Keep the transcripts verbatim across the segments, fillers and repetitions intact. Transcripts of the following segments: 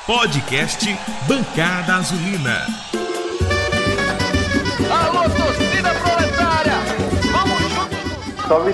Podcast Bancada Azulina. Alô, torcida proletária! Vamos juntos! Salve,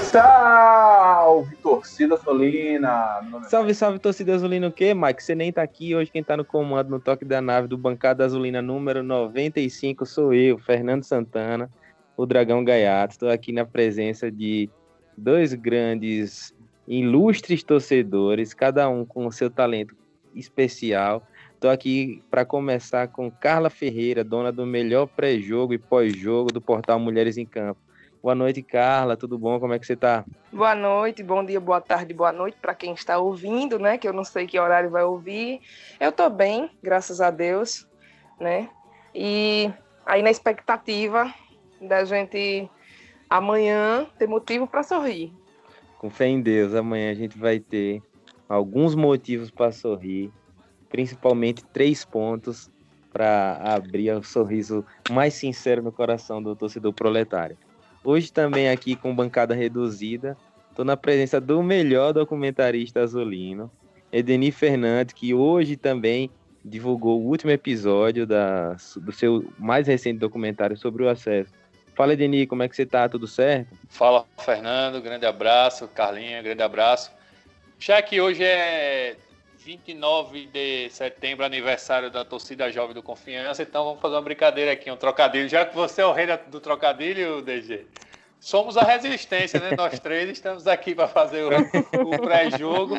salve, torcida azulina! Salve, salve, torcida azulina o quê, Mike? Você nem tá aqui hoje, quem tá no comando, no toque da nave do Bancada Azulina número noventa e cinco sou eu, Fernando Santana, o Dragão Gaiato. Estou aqui na presença de dois grandes, ilustres torcedores, cada um com o seu talento especial. Estou aqui para começar com Carla Ferreira, dona do melhor pré-jogo e pós-jogo do portal Mulheres em Campo. Boa noite, Carla, tudo bom? Como é que você está? Boa noite, bom dia, boa tarde, boa noite para quem está ouvindo, né? Que eu não sei que horário vai ouvir. Eu estou bem, graças a Deus, né? E aí na expectativa da gente amanhã ter motivo para sorrir. Com fé em Deus, amanhã a gente vai ter alguns motivos para sorrir, principalmente três pontos para abrir o sorriso mais sincero no coração do torcedor proletário. Hoje também aqui com bancada reduzida, estou na presença do melhor documentarista azulino, Edenir Fernandes, que hoje também divulgou o último episódio da, do seu mais recente documentário sobre o acesso. Fala, Edenir, como é que você está? Tudo certo? Fala, Fernando, grande abraço. Carlinha, grande abraço. Já que hoje é vinte e nove de setembro, aniversário da torcida jovem do Confiança, então vamos fazer uma brincadeira aqui, um trocadilho. Já que você é o rei do trocadilho, D G, somos a resistência, né? Nós três estamos aqui para fazer o, o pré-jogo,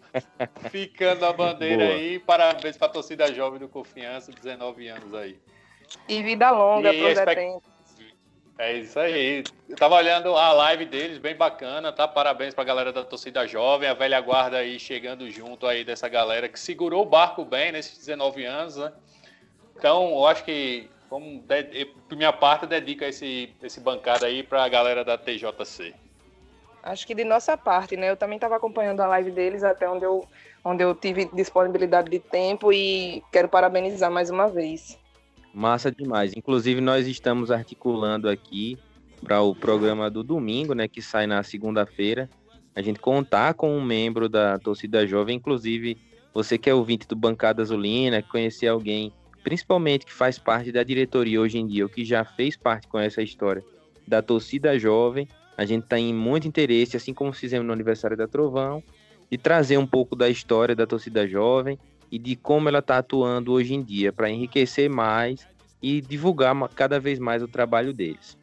ficando a bandeira. Boa. Aí. Parabéns para a torcida jovem do Confiança, dezenove anos aí. E vida longa para os expect... detentos. É isso aí. Eu tava olhando a live deles, bem bacana, tá? Parabéns pra galera da torcida jovem, a velha guarda aí chegando junto aí dessa galera que segurou o barco bem nesses dezenove anos, né? Então, eu acho que, como de, por minha parte, eu dedico esse, esse bancada aí pra galera da T J C. Acho que de nossa parte, né? Eu também estava acompanhando a live deles até onde eu, onde eu tive disponibilidade de tempo e quero parabenizar mais uma vez. Massa demais. Inclusive, nós estamos articulando aqui para o programa do domingo, né, que sai na segunda-feira, a gente contar com um membro da torcida jovem. Inclusive, você que é ouvinte do Bancada Azulina, conhecer alguém, principalmente que faz parte da diretoria hoje em dia, ou que já fez parte com essa história da torcida jovem, a gente está em muito interesse, assim como fizemos no aniversário da Trovão, de trazer um pouco da história da torcida jovem e de como ela está atuando hoje em dia, para enriquecer mais e divulgar cada vez mais o trabalho deles.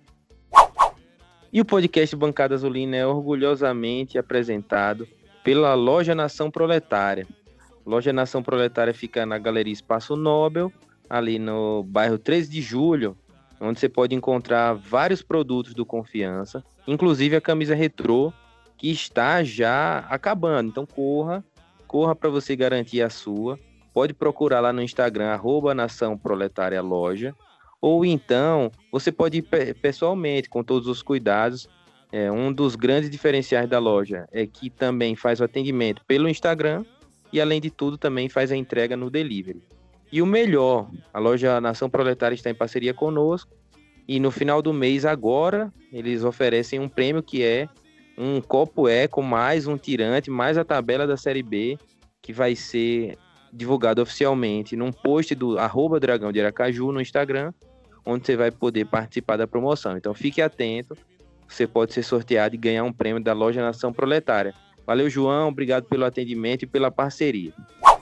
E o podcast Bancada Azulina é orgulhosamente apresentado pela Loja Nação Proletária. Loja Nação Proletária fica na Galeria Espaço Nobel, ali no bairro treze de julho, onde você pode encontrar vários produtos do Confiança, inclusive a camisa retrô, que está já acabando. Então corra, corra para você garantir a sua. Pode procurar lá no Instagram, arroba Nação Proletária Loja, ou então você pode ir pessoalmente, com todos os cuidados. É, um dos grandes diferenciais da loja é que também faz o atendimento pelo Instagram e, além de tudo, também faz a entrega no delivery. E o melhor, a loja Nação Proletária está em parceria conosco e no final do mês agora eles oferecem um prêmio que é um copo eco, mais um tirante, mais a tabela da Série B, que vai ser divulgado oficialmente num post do arroba Dragão de Aracaju no Instagram, onde você vai poder participar da promoção. Então fique atento, você pode ser sorteado e ganhar um prêmio da Loja Nação Proletária. Valeu, João, obrigado pelo atendimento e pela parceria.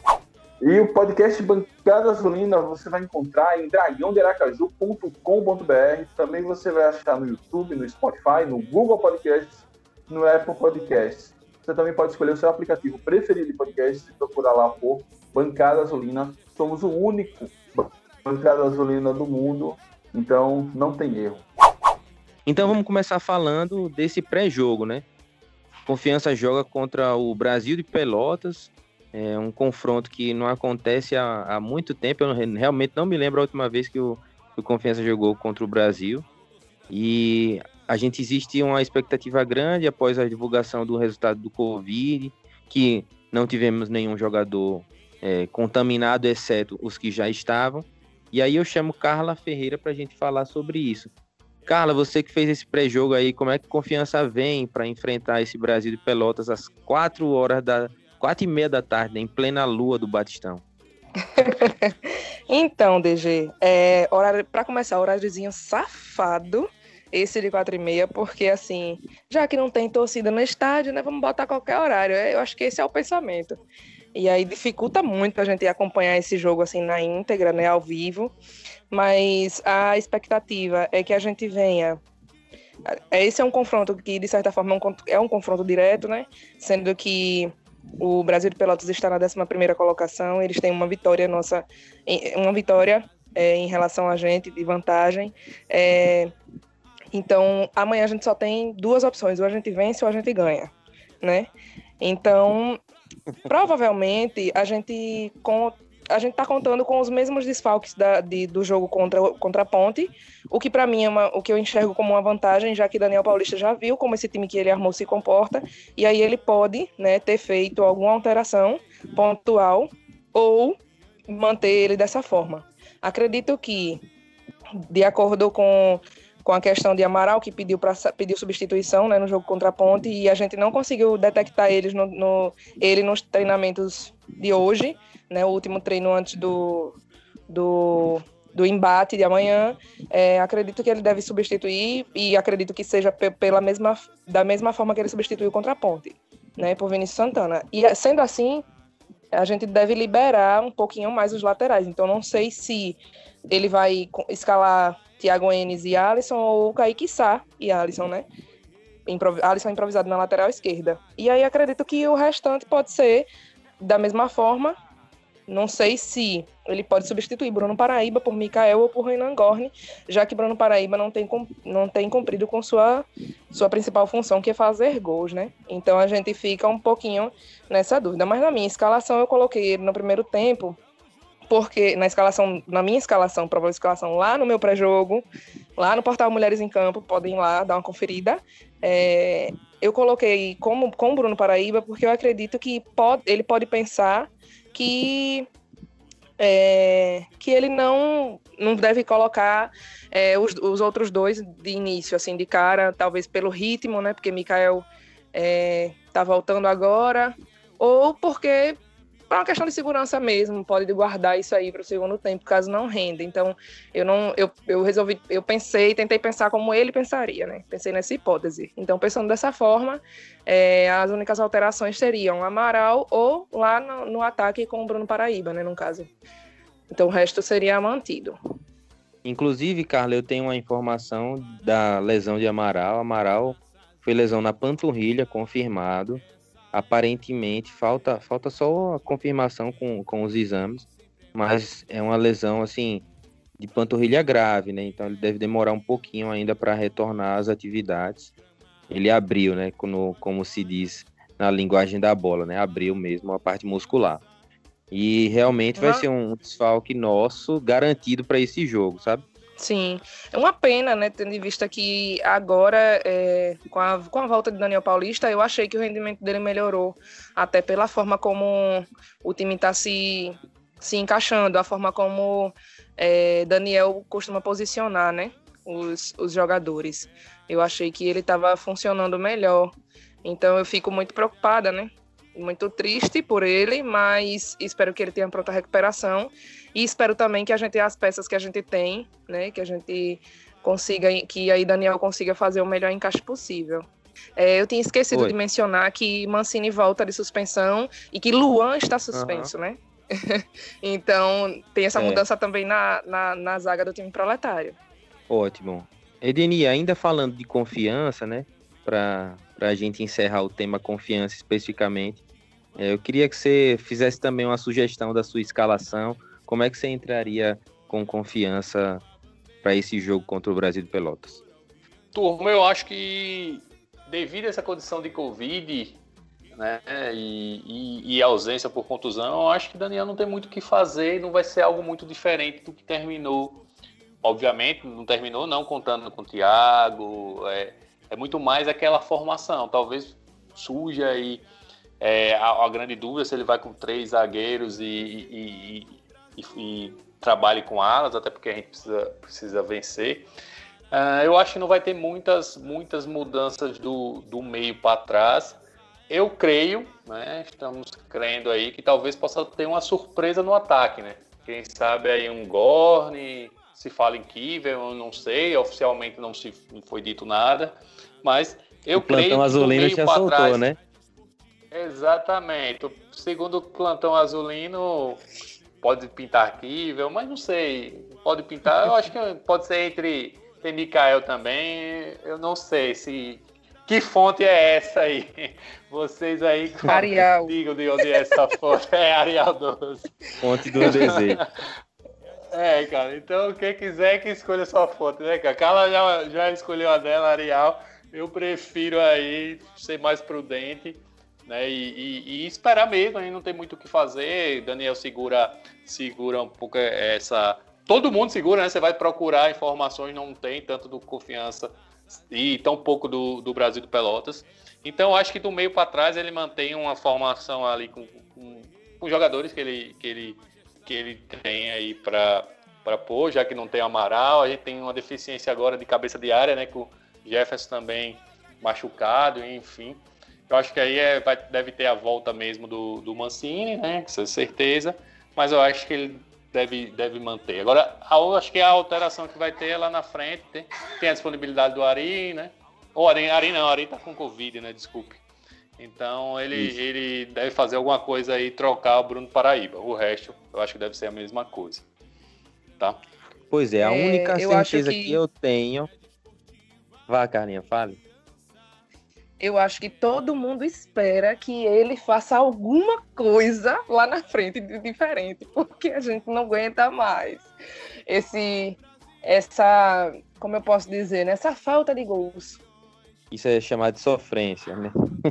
E o podcast Bancada Azulina você vai encontrar em dragão de aracaju ponto com ponto b r. Também você vai achar no YouTube, no Spotify, no Google Podcasts, no Apple Podcasts. Você também pode escolher o seu aplicativo preferido de podcast e procurar lá por Bancada Azulina. Somos o único Bancada Azulina do mundo, então não tem erro. Então vamos começar falando desse pré-jogo, né? Confiança joga contra o Brasil de Pelotas, é um confronto que não acontece há, há muito tempo. Eu realmente não me lembro a última vez que o, que o Confiança jogou contra o Brasil. E a gente existe uma expectativa grande após a divulgação do resultado do Covid, que não tivemos nenhum jogador é, contaminado, exceto os que já estavam. E aí eu chamo Carla Ferreira para a gente falar sobre isso. Carla, você que fez esse pré-jogo aí, como é que Confiança vem para enfrentar esse Brasil de Pelotas às quatro horas da quatro e meia da tarde, em plena lua do Batistão? Então, D G, é, horário, para começar, horáriozinho safado, esse de quatro e meia, porque assim, já que não tem torcida no estádio, né, vamos botar qualquer horário. Eu acho que esse é o pensamento. E aí dificulta muito a gente acompanhar esse jogo assim na íntegra, né, ao vivo. Mas a expectativa é que a gente venha. Esse é um confronto que, de certa forma, é um confronto direto, né? Sendo que o Brasil de Pelotas está na décima primeira colocação, eles têm uma vitória nossa, uma vitória é, em relação a gente, de vantagem. É, então, amanhã a gente só tem duas opções, ou a gente vence ou a gente ganha, né? Então, provavelmente, a gente... Com, a gente está contando com os mesmos desfalques da, de, do jogo contra, contra a Ponte, o que para mim é uma, o que eu enxergo como uma vantagem, já que Daniel Paulista já viu como esse time que ele armou se comporta, e aí ele pode, né, ter feito alguma alteração pontual ou manter ele dessa forma. Acredito que, de acordo com, com a questão de Amaral, que pediu, pra, pediu substituição, né, no jogo contra a Ponte, e a gente não conseguiu detectar eles no, no, ele nos treinamentos de hoje, né, o último treino antes do, do, do embate de amanhã, é, acredito que ele deve substituir e acredito que seja p- pela mesma, da mesma forma que ele substituiu contra a Ponte, né, por Vinícius Santana. E sendo assim, a gente deve liberar um pouquinho mais os laterais. Então não sei se ele vai escalar Thiago Enes e Alisson ou Kaique Sá e Alisson, né? Improv- Alisson improvisado na lateral esquerda. E aí acredito que o restante pode ser da mesma forma. Não sei se ele pode substituir Bruno Paraíba por Mikael ou por Renan Gorni, já que Bruno Paraíba não tem, não tem cumprido com sua, sua principal função, que é fazer gols, né? Então a gente fica um pouquinho nessa dúvida. Mas na minha escalação eu coloquei ele no primeiro tempo, porque na escalação, na minha escalação, provável escalação lá no meu pré-jogo, lá no portal Mulheres em Campo, podem ir lá dar uma conferida. É, eu coloquei como, com Bruno Paraíba, porque eu acredito que pode, ele pode pensar que, é, que ele não, não deve colocar é, os, os outros dois de início, assim, de cara, talvez pelo ritmo, né? Porque Mikael é, tá voltando agora, ou porque é uma questão de segurança mesmo, pode guardar isso aí para o segundo tempo, caso não renda. Então, eu não, eu, eu resolvi, eu pensei, tentei pensar como ele pensaria, né? Pensei nessa hipótese. Então, pensando dessa forma, é, as únicas alterações seriam Amaral ou lá no, no ataque com o Bruno Paraíba, né? No caso. Então, o resto seria mantido. Inclusive, Carla, eu tenho uma informação da lesão de Amaral. Amaral foi lesão na panturrilha, confirmado. Aparentemente, falta, falta só a confirmação com, com os exames, mas é uma lesão, assim, de panturrilha grave, né? Então, ele deve demorar um pouquinho ainda para retornar às atividades. Ele abriu, né? Como, como se diz na linguagem da bola, né? Abriu mesmo a parte muscular. E realmente vai ser um desfalque nosso garantido para esse jogo, sabe? Sim, é uma pena, né, tendo em vista que agora, é, com, a, com a volta de Daniel Paulista, eu achei que o rendimento dele melhorou, até pela forma como o time está se, se encaixando, a forma como é, Daniel costuma posicionar, né, os, os jogadores. Eu achei que ele estava funcionando melhor, então eu fico muito preocupada, né, muito triste por ele, mas espero que ele tenha pronta recuperação e espero também que a gente, as peças que a gente tem, né, que a gente consiga, que aí Daniel consiga fazer o melhor encaixe possível. É, eu tinha esquecido Oi. de mencionar que Mancini volta de suspensão e que Luan está suspenso, uhum. né? Então tem essa é. mudança também na, na, na zaga do time proletário. Ótimo. Edeni, ainda falando de confiança, né, para a gente encerrar o tema confiança especificamente, eu queria que você fizesse também uma sugestão da sua escalação. Como é que você entraria com confiança para esse jogo contra o Brasil de Pelotas? Turma, eu acho que devido a essa condição de Covid, né, e, e, e ausência por contusão, eu acho que Daniel não tem muito o que fazer e não vai ser algo muito diferente do que terminou. Obviamente, não terminou não contando com o Thiago, é, é muito mais aquela formação. Talvez surja aí é, a, a grande dúvida se ele vai com três zagueiros e, e, e, e trabalhe com alas, até porque a gente precisa, precisa vencer. Uh, eu acho que não vai ter muitas, muitas mudanças do, do meio para trás. eu creio, né, estamos crendo aí que talvez possa ter uma surpresa no ataque, né? Quem sabe aí um Gorni, se fala em Kivel, eu não sei, oficialmente não, se, não foi dito nada, mas eu o creio plantão que azulino já soltou, trás, né? Exatamente. Segundo o plantão azulino, pode pintar Kivel, mas não sei, pode pintar, eu acho que pode ser entre tem Mikael também, eu não sei se... Que fonte é essa aí? Vocês aí... Arial. Digam de onde é essa fonte. É Arial doze. Fonte do desejo. É, cara. Então, quem quiser que escolha sua fonte, né, cara? Carla já, já escolheu a dela, Arial. Eu prefiro aí ser mais prudente, né? E, e, e esperar mesmo, aí não tem muito o que fazer. Daniel segura, segura um pouco essa... Todo mundo segura, né? Você vai procurar informações, não tem tanto do Confiança e tão pouco do, do Brasil de Pelotas. Então, acho que do meio para trás ele mantém uma formação ali com, com, com jogadores que ele, que ele, que ele tem aí para pôr, já que não tem Amaral. A gente tem uma deficiência agora de cabeça de área, né? Com o Jefferson também machucado, enfim. Eu acho que aí é, vai, deve ter a volta mesmo do, do Mancini, né? Com certeza. Mas eu acho que ele Deve, deve manter. Agora, a, acho que a alteração que vai ter é lá na frente. Tem, tem a disponibilidade do Ari, né? Ou Ari, Ari não, Ari tá com Covid, né? Desculpe. Então, ele, ele deve fazer alguma coisa aí, trocar o Bruno Paraíba. O resto, eu acho que deve ser a mesma coisa. Tá? Pois é, a É, única eu certeza acho que- que eu tenho... Vá, Carlinha, fale. Eu acho que todo mundo espera que ele faça alguma coisa lá na frente de diferente, porque a gente não aguenta mais esse, essa, como eu posso dizer, né? Essa falta de gols. Isso é chamado de sofrência, né?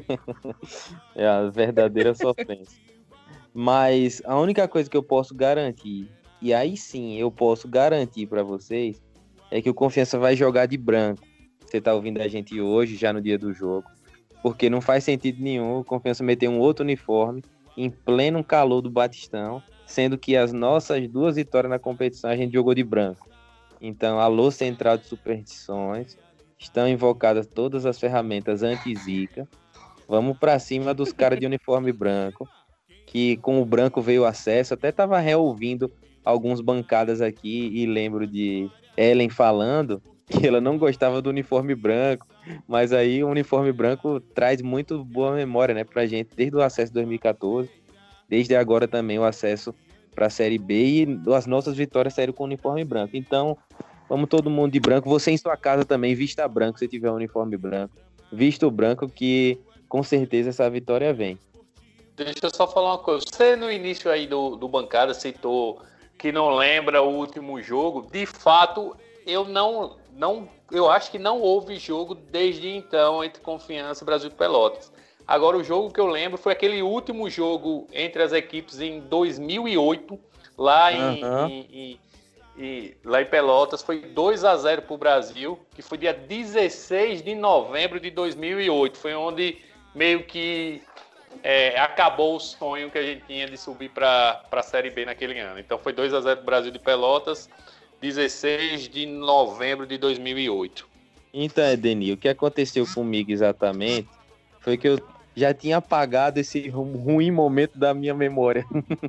É a verdadeira sofrência. Mas a única coisa que eu posso garantir, e aí sim eu posso garantir para vocês, é que o Confiança vai jogar de branco. Você tá ouvindo a gente hoje, já no dia do jogo. Porque não faz sentido nenhum o Confiança meter um outro uniforme em pleno calor do Batistão, sendo que as nossas duas vitórias na competição a gente jogou de branco. Então, alô Central de Superstições, estão invocadas todas as ferramentas anti-zica. Vamos para cima dos caras de uniforme branco, que com o branco veio o acesso. Até estava reouvindo algumas bancadas aqui e lembro de Ellen falando que ela não gostava do uniforme branco, mas aí o uniforme branco traz muito boa memória, né, pra gente, desde o acesso de dois mil e catorze, desde agora também o acesso para a Série B, e as nossas vitórias saíram com o uniforme branco. Então, vamos todo mundo de branco. Você em sua casa também, vista branco, se tiver um uniforme branco. Vista o branco, que com certeza essa vitória vem. Deixa eu só falar uma coisa. Você no início aí do, do Bancada citou que não lembra o último jogo. De fato, eu não, não, eu acho que não houve jogo desde então entre Confiança e Brasil de Pelotas. Agora, o jogo que eu lembro foi aquele último jogo entre as equipes em dois mil e oito, lá em, Uhum. em, em, em, lá em Pelotas. Foi dois a zero para o Brasil, que foi dia dezesseis de novembro de dois mil e oito. Foi onde meio que é, acabou o sonho que a gente tinha de subir para a Série B naquele ano. Então, foi dois a zero para o Brasil de Pelotas, dezesseis de novembro de dois mil e oito. Então, Edenil, o que aconteceu comigo exatamente foi que eu já tinha apagado esse ru- ruim momento da minha memória.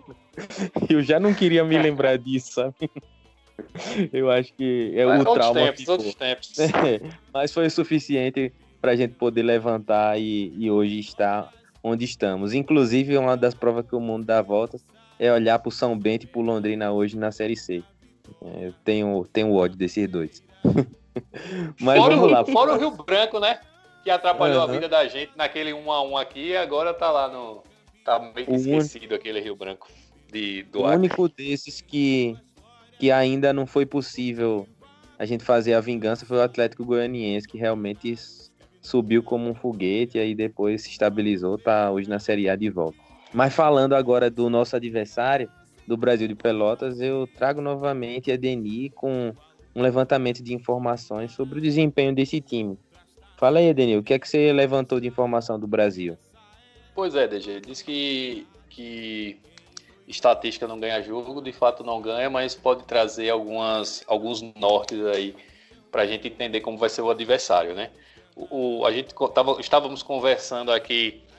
Eu já não queria me lembrar disso, sabe? Eu acho que é o Outros trauma tempos, ficou. outros tempos. É, mas foi o suficiente para a gente poder levantar e, e hoje estar onde estamos. Inclusive, uma das provas que o mundo dá voltas é olhar para o São Bento e para o Londrina hoje na Série C. É, eu tenho, tenho ódio desses dois. Mas fora, vamos o, lá. fora o Rio Branco, né? Que atrapalhou Uhum. a vida da gente naquele um a um aqui, e agora tá lá no... Tá meio que O esquecido aquele Rio Branco de, do O Acre. único desses que, que ainda não foi possível a gente fazer a vingança foi o Atlético Goianiense, que realmente s- subiu como um foguete e aí depois se estabilizou, tá hoje na Série A de volta. Mas falando agora do nosso adversário, do Brasil de Pelotas, eu trago novamente a Deni com um levantamento de informações sobre o desempenho desse time. Fala aí, Edenil, o que é que você levantou de informação do Brasil? Pois é, D G, diz que, que estatística não ganha jogo, de fato não ganha, mas pode trazer algumas, alguns nortes aí para a gente entender como vai ser o adversário, né? O, o- a gente co- tava, estávamos conversando aqui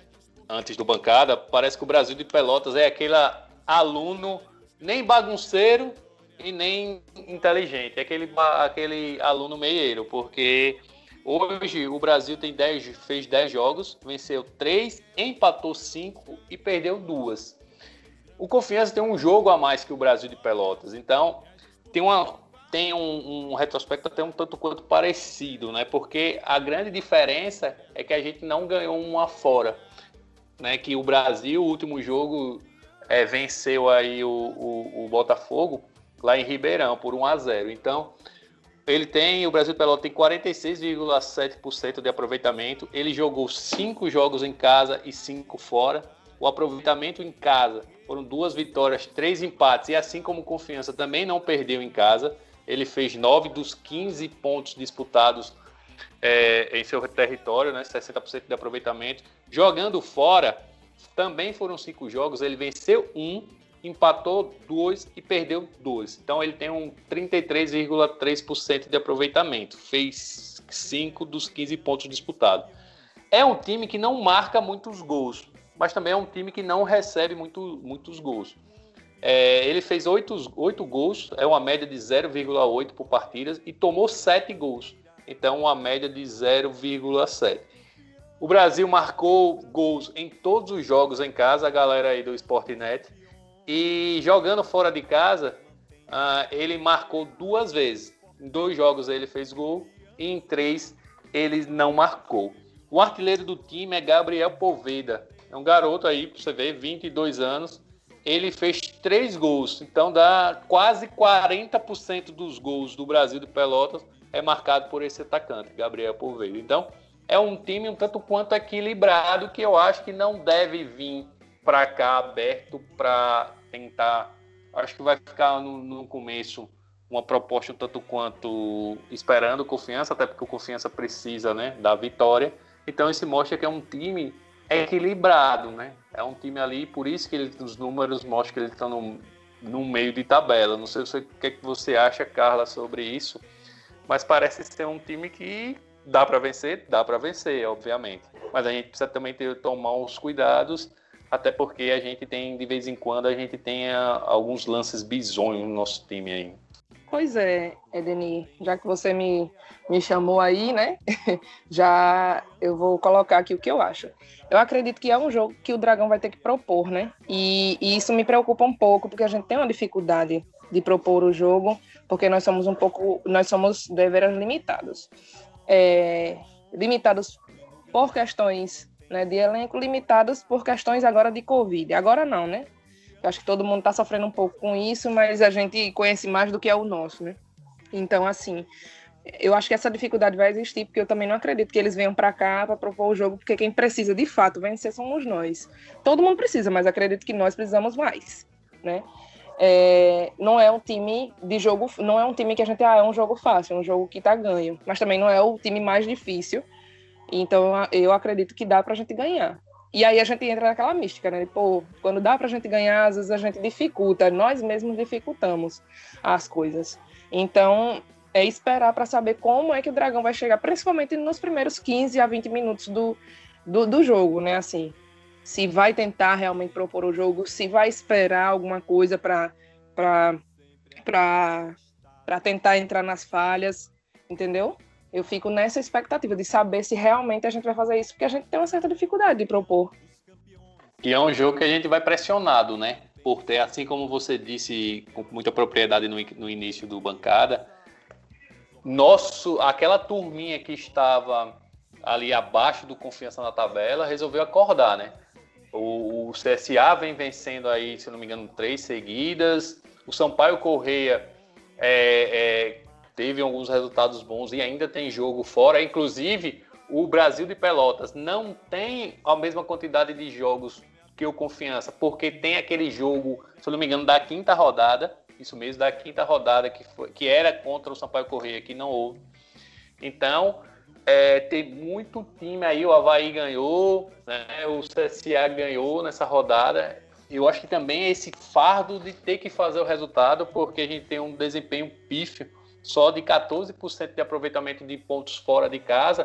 antes do Bancada, parece que o Brasil de Pelotas é aquele aluno nem bagunceiro e nem inteligente. É aquele, aquele aluno meieiro, porque hoje o Brasil tem dez, fez dez jogos, venceu três, empatou cinco e perdeu duas. O Confiança tem um jogo a mais que o Brasil de Pelotas, então tem, uma, tem um, um retrospecto até um tanto quanto parecido, né? Porque a grande diferença é que a gente não ganhou uma fora, né? Que o Brasil, o último jogo, é, venceu aí o, o, o Botafogo lá em Ribeirão por um a zero. Então, ele tem, o Brasil de Pelotas tem quarenta e seis vírgula sete por cento de aproveitamento. Ele jogou cinco jogos em casa e cinco fora. O aproveitamento em casa foram duas vitórias, três empates. E assim como o Confiança também não perdeu em casa, ele fez nove dos quinze pontos disputados é, em seu território, né, sessenta por cento de aproveitamento. Jogando fora, também foram cinco jogos. Ele venceu um, empatou dois e perdeu dois. Então ele tem um trinta e três vírgula três por cento de aproveitamento. Fez cinco dos quinze pontos disputados. É um time que não marca muitos gols, mas também é um time que não recebe muito, muitos gols. É, ele fez oito gols, é uma média de zero vírgula oito por partidas, e tomou sete gols. Então uma média de zero vírgula sete. O Brasil marcou gols em todos os jogos em casa, a galera aí do Sportnet. E jogando fora de casa, uh, ele marcou duas vezes. Em dois jogos ele fez gol e em três ele não marcou. O artilheiro do time é Gabriel Poveda. É um garoto aí, pra você ver, vinte e dois anos. Ele fez três gols. Então dá quase quarenta por cento dos gols do Brasil de Pelotas é marcado por esse atacante, Gabriel Poveda. Então é um time um tanto quanto equilibrado que eu acho que não deve vir para cá aberto para tentar. Acho que vai ficar no, no começo uma proposta um tanto quanto esperando Confiança, até porque o Confiança precisa, né, da vitória. Então isso mostra que é um time equilibrado, né? É um time ali, por isso que ele, os números mostram que ele está no, no meio de tabela. Não sei o que, é que você acha, Carla, sobre isso, mas parece ser um time que dá para vencer, dá para vencer, obviamente. Mas a gente precisa também ter, tomar os cuidados, até porque a gente tem, de vez em quando, a gente tem a, alguns lances bizonhos no nosso time aí. Pois é, Edeni, já que você me, me chamou aí, né, já eu vou colocar aqui o que eu acho. Eu acredito que é um jogo que o Dragão vai ter que propor, né, e, e isso me preocupa um pouco, porque a gente tem uma dificuldade de propor o jogo, porque nós somos um pouco, nós somos deveras limitados. É, limitados por questões, né, de elenco, limitados por questões agora de Covid. Agora não, né? Eu acho que todo mundo está sofrendo um pouco com isso, mas a gente conhece mais do que é o nosso, né? Então, assim, eu acho que essa dificuldade vai existir, porque eu também não acredito que eles venham para cá para propor o jogo, porque quem precisa, de fato, vencer somos nós. Todo mundo precisa, mas acredito que nós precisamos mais, né? É, não é um time de jogo, não é um time que a gente, ah, é um jogo fácil, é um jogo que tá ganho, mas também não é o time mais difícil, então eu acredito que dá pra gente ganhar. E aí a gente entra naquela mística, né? Pô, quando dá pra gente ganhar, às vezes a gente dificulta, nós mesmos dificultamos as coisas. Então, é esperar para saber como é que o Dragão vai chegar, principalmente nos primeiros quinze a vinte minutos do, do, do jogo, né? Assim, se vai tentar realmente propor o jogo, se vai esperar alguma coisa para para tentar entrar nas falhas, entendeu? Eu fico nessa expectativa de saber se realmente a gente vai fazer isso, porque a gente tem uma certa dificuldade de propor. E é um jogo que a gente vai pressionado, né? Por ter, assim como você disse com muita propriedade no, no início do Bancada, nosso, aquela turminha que estava ali abaixo do Confiança na tabela resolveu acordar, né? O, o C S A vem vencendo aí, se não me engano, três seguidas. O Sampaio Corrêa é, é, teve alguns resultados bons e ainda tem jogo fora. Inclusive, o Brasil de Pelotas não tem a mesma quantidade de jogos que o Confiança, porque tem aquele jogo, se não me engano, da quinta rodada, isso mesmo, da quinta rodada, que, foi, que era contra o Sampaio Corrêa, que não houve. Então, é, tem muito time aí, o Avaí ganhou, né, o C S A ganhou nessa rodada. Eu acho que também é esse fardo de ter que fazer o resultado, porque a gente tem um desempenho pífio, só de quatorze por cento de aproveitamento de pontos fora de casa,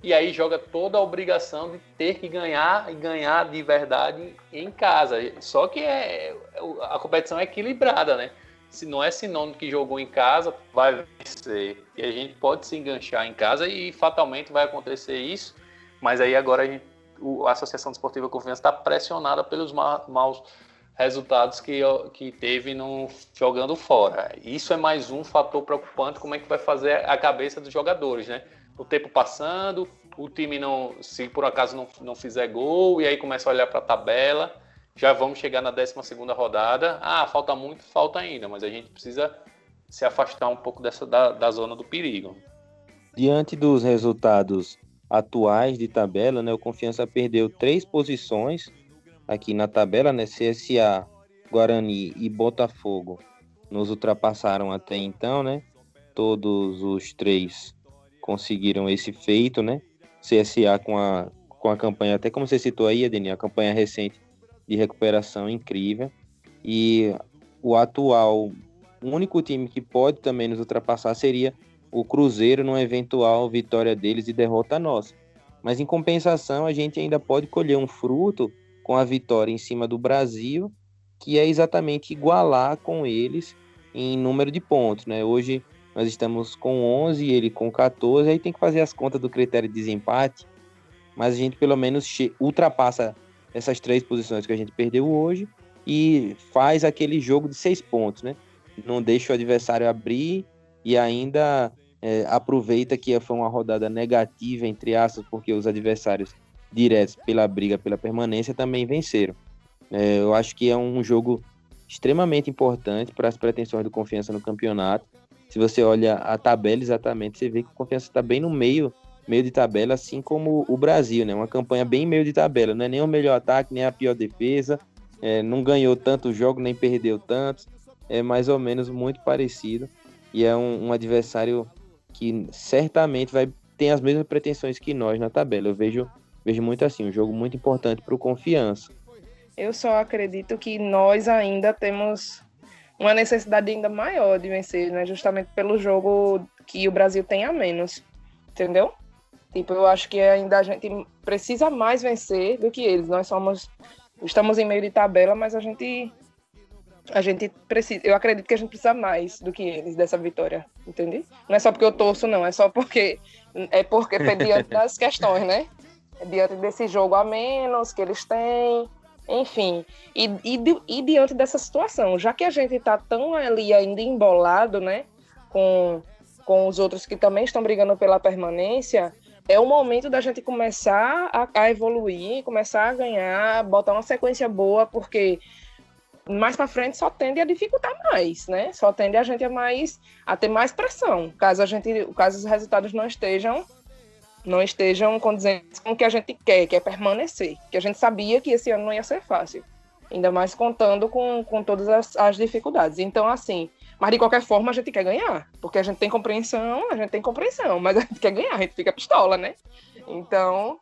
e aí joga toda a obrigação de ter que ganhar e ganhar de verdade em casa. Só que é, a competição é equilibrada, né? Se não é sinônimo que jogou em casa, vai vencer. E a gente pode se enganchar em casa e fatalmente vai acontecer isso, mas aí agora a, gente, a Associação Desportiva Confiança está pressionada pelos ma- maus resultados que, que teve no, jogando fora. Isso é mais um fator preocupante, como é que vai fazer a cabeça dos jogadores, né? O tempo passando, o time não, se por acaso não, não fizer gol, e aí começa a olhar para a tabela, já vamos chegar na décima segunda rodada, ah, falta muito, falta ainda, mas a gente precisa se afastar um pouco dessa, da, da zona do perigo. Diante dos resultados atuais de tabela, né, o Confiança perdeu três posições aqui na tabela, né, C S A, Guarani e Botafogo nos ultrapassaram até então, né, todos os três conseguiram esse feito, né? C S A com a, com a campanha, até como você citou aí, Adenir, a campanha recente de recuperação incrível. E o atual, o único time que pode também nos ultrapassar seria o Cruzeiro, numa eventual vitória deles e derrota nossa. Mas em compensação, a gente ainda pode colher um fruto com a vitória em cima do Brasil, que é exatamente igualar com eles em número de pontos, né? Hoje nós estamos com onze, ele com catorze, aí tem que fazer as contas do critério de desempate, mas a gente pelo menos che- ultrapassa essas três posições que a gente perdeu hoje e faz aquele jogo de seis pontos, né? Não deixa o adversário abrir e ainda é, aproveita que foi uma rodada negativa, entre aspas, porque os adversários diretos pela briga, pela permanência, também venceram. É, eu acho que é um jogo extremamente importante para as pretensões do Confiança no campeonato. Se você olha a tabela exatamente, você vê que o Confiança está bem no meio, meio de tabela, assim como o Brasil, né? Uma campanha bem meio de tabela, não é nem o melhor ataque, nem a pior defesa, é, não ganhou tantos jogos, nem perdeu tantos, é mais ou menos muito parecido, e é um, um adversário que certamente vai ter as mesmas pretensões que nós na tabela. Eu vejo, vejo muito assim, um jogo muito importante para o Confiança. Eu só acredito que nós ainda temos uma necessidade ainda maior de vencer, né? Justamente pelo jogo que o Brasil tem a menos, entendeu? Tipo, eu acho que ainda a gente precisa mais vencer do que eles. Nós somos, estamos em meio de tabela, mas a gente, a gente precisa, eu acredito que a gente precisa mais do que eles dessa vitória, entende? Não é só porque eu torço, não, é só porque, é porque é diante das questões, né? É diante desse jogo a menos que eles têm. Enfim, e, e, e diante dessa situação, já que a gente está tão ali ainda embolado, né, com, com os outros que também estão brigando pela permanência, é o momento da gente começar a, a evoluir, começar a ganhar, botar uma sequência boa, porque mais para frente só tende a dificultar mais, né? Só tende a gente a, mais, a ter mais pressão, caso, a gente, caso os resultados não estejam não estejam condizentes com o que a gente quer, que é permanecer, que a gente sabia que esse ano não ia ser fácil, ainda mais contando com, com todas as, as dificuldades. Então, assim, mas de qualquer forma a gente quer ganhar, porque a gente tem compreensão, a gente tem compreensão, mas a gente quer ganhar, a gente fica pistola, né? Então,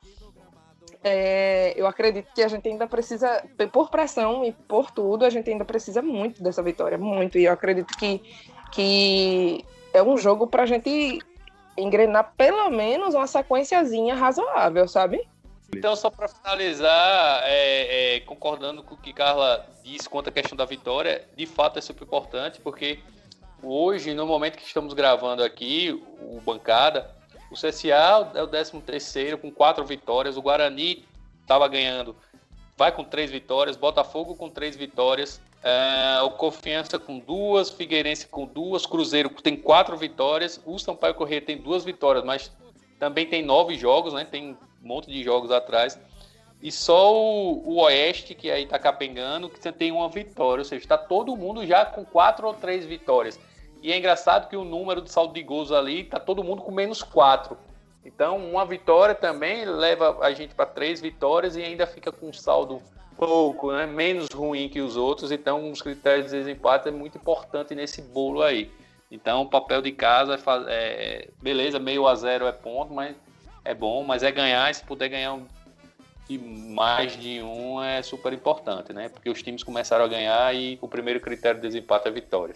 é, eu acredito que a gente ainda precisa, por pressão e por tudo, a gente ainda precisa muito dessa vitória, muito, e eu acredito que, que é um jogo pra gente engrenar pelo menos uma sequenciazinha razoável, sabe? Então, só para finalizar, é, é, concordando com o que Carla disse quanto à questão da vitória, de fato é super importante, porque hoje, no momento que estamos gravando aqui, o Bancada, o C S A é o décimo terceiro com quatro vitórias, o Guarani estava ganhando, vai com três vitórias, Botafogo com três vitórias, é, o Confiança com duas, Figueirense com duas, Cruzeiro tem quatro vitórias, o Sampaio Corrêa tem duas vitórias, mas também tem nove jogos, né? Tem um monte de jogos atrás. E só o, o Oeste, que aí tá capengando, que tem uma vitória, ou seja, está todo mundo já com quatro ou três vitórias. E é engraçado que o número de saldo de gols ali tá todo mundo com menos quatro. Então, uma vitória também leva a gente para três vitórias e ainda fica com um saldo pouco, né? Menos ruim que os outros. Então, os critérios de desempate é muito importante nesse bolo aí. Então, o papel de casa é, faz... é beleza, meio a zero é ponto, mas é bom, mas é ganhar, e se puder ganhar de mais de um é super importante, né? Porque os times começaram a ganhar e o primeiro critério de desempate é a vitória.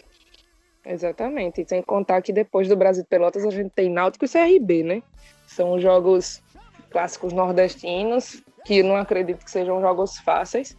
Exatamente, e sem contar que depois do Brasil de Pelotas a gente tem Náutico e C R B, né? São jogos clássicos nordestinos, que eu não acredito que sejam jogos fáceis.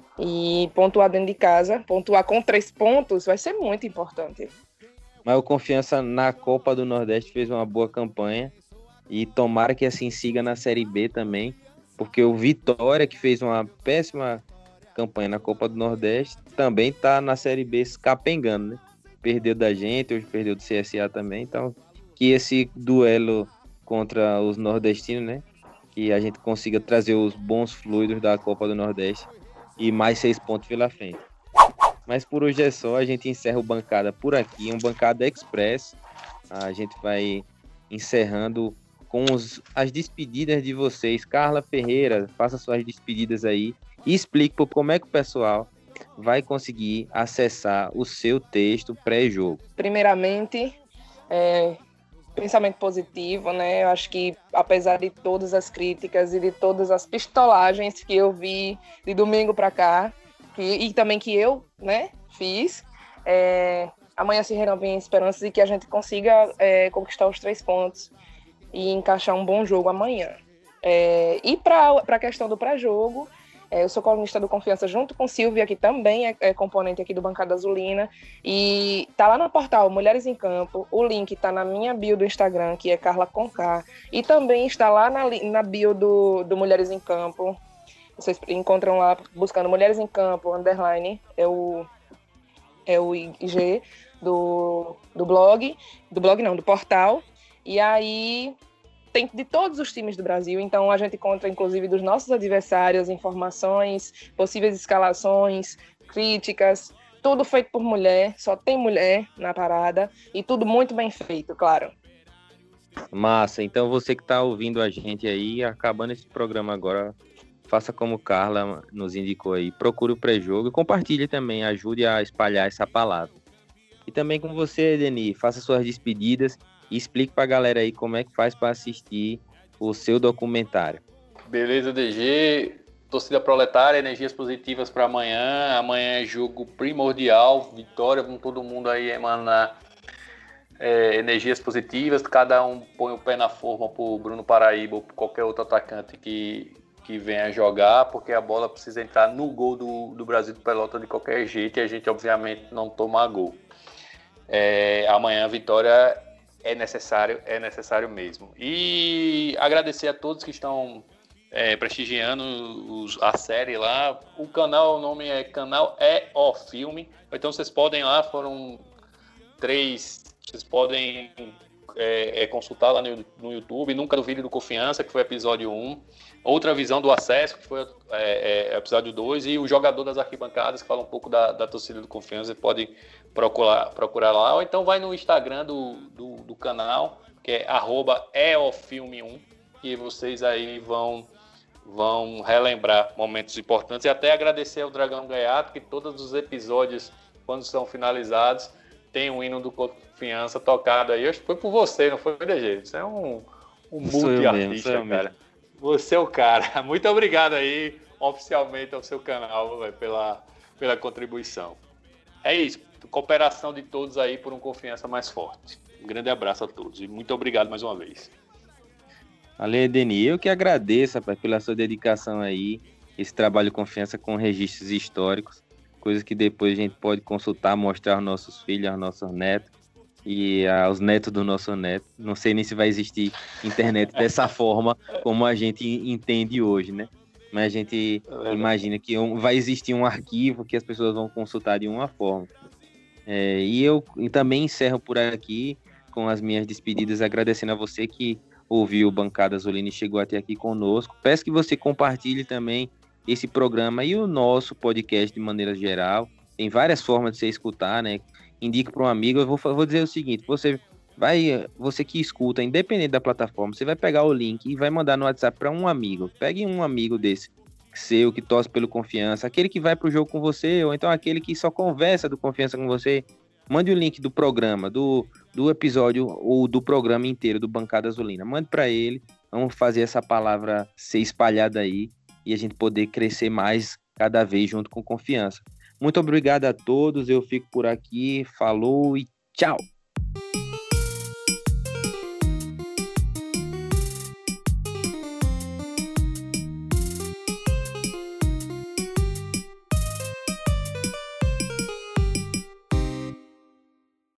E pontuar dentro de casa, pontuar com três pontos, vai ser muito importante. Mas o Confiança na Copa do Nordeste fez uma boa campanha e tomara que assim siga na Série B também, porque o Vitória, que fez uma péssima campanha na Copa do Nordeste, também está na Série B se capengando, né? Perdeu da gente, hoje perdeu do C S A também, então que esse duelo contra os nordestinos, né? Que a gente consiga trazer os bons fluidos da Copa do Nordeste e mais seis pontos pela frente. Mas por hoje é só, a gente encerra o Bancada por aqui, um Bancada Express. A gente vai encerrando com os, as despedidas de vocês. Carla Ferreira, faça suas despedidas aí e explique como é que o pessoal vai conseguir acessar o seu texto pré-jogo. Primeiramente, é, pensamento positivo, né? Eu acho que, apesar de todas as críticas e de todas as pistolagens que eu vi de domingo para cá, que, e também que eu, né, fiz, é, amanhã se renovem esperanças de que a gente consiga é, conquistar os três pontos e encaixar um bom jogo amanhã. É, e para a questão do pré-jogo, é, eu sou colunista do Confiança junto com Silvia, que também é, é componente aqui do Bancada Azulina, e tá lá no portal Mulheres em Campo, o link tá na minha bio do Instagram, que é Carla Conká, e também está lá na, na bio do, do Mulheres em Campo. Vocês encontram lá buscando Mulheres em Campo, underline, é o, é o I G do, do blog, do blog não, do portal, e aí tem de todos os times do Brasil, então a gente encontra inclusive dos nossos adversários, informações, possíveis escalações, críticas, tudo feito por mulher, só tem mulher na parada, e tudo muito bem feito, claro. Massa, então você que está ouvindo a gente aí, acabando esse programa agora, faça como Carla nos indicou aí, procure o pré-jogo e compartilhe também, ajude a espalhar essa palavra. E também com você, Edeni, faça suas despedidas e explique para a galera aí como é que faz para assistir o seu documentário. Beleza, D G. Torcida proletária, energias positivas para amanhã. Amanhã é jogo primordial, vitória, com todo mundo aí emanar é, energias positivas. Cada um põe o pé na forma pro Bruno Paraíba ou por qualquer outro atacante que, que venha jogar, porque a bola precisa entrar no gol do, do Brasil do Pelota de qualquer jeito e a gente, obviamente, não toma gol. É, amanhã a vitória é necessário, é necessário mesmo. E agradecer a todos que estão é, prestigiando os, a série lá. O canal, o nome é Canal É O Filme. Então vocês podem lá, foram três, vocês podem é, é, consultar lá no, no YouTube. Nunca Duvide do Confiança, que foi episódio um. Outra Visão do Acesso, que foi é, é, episódio dois. E o Jogador das Arquibancadas, que fala um pouco da, da torcida do Confiança. Você pode procurar, procurar lá. Ou então vai no Instagram do, do, do canal, que é arroba E O Filme um. E vocês aí vão, vão relembrar momentos importantes. E até agradecer ao Dragão Gaiato, que todos os episódios, quando são finalizados, tem um hino do Confiança tocado aí. Acho que foi por você, não foi, D G? Você é um, um multi-artista, cara. Mesmo. Você é o cara. Muito obrigado aí, oficialmente, ao seu canal, véio, pela, pela contribuição. É isso. Cooperação de todos aí por um Confiança mais forte. Um grande abraço a todos e muito obrigado mais uma vez. Valeu, Edeni. Eu que agradeço, rapaz, pela sua dedicação aí, esse trabalho de Confiança com registros históricos, coisas que depois a gente pode consultar, mostrar aos nossos filhos, aos nossos netos e aos netos do nosso neto. Não sei nem se vai existir internet dessa forma como a gente entende hoje, né? Mas a gente é imagina que vai existir um arquivo que as pessoas vão consultar de uma forma. É, e eu e também encerro por aqui com as minhas despedidas, agradecendo a você que ouviu o Bancada Azulina e chegou até aqui conosco. Peço que você compartilhe também esse programa e o nosso podcast de maneira geral. Tem várias formas de você escutar, né? Indique para um amigo. Eu vou, vou dizer o seguinte, você vai, você que escuta, independente da plataforma, você vai pegar o link e vai mandar no WhatsApp para um amigo. Pegue um amigo desse seu, que torce pelo Confiança, aquele que vai pro jogo com você, ou então aquele que só conversa do Confiança com você. Mande o link do programa, do, do episódio ou do programa inteiro do Bancada Azulina. Mande para ele, vamos fazer essa palavra ser espalhada aí e a gente poder crescer mais cada vez junto com Confiança. Muito obrigado a todos, eu fico por aqui, falou e tchau!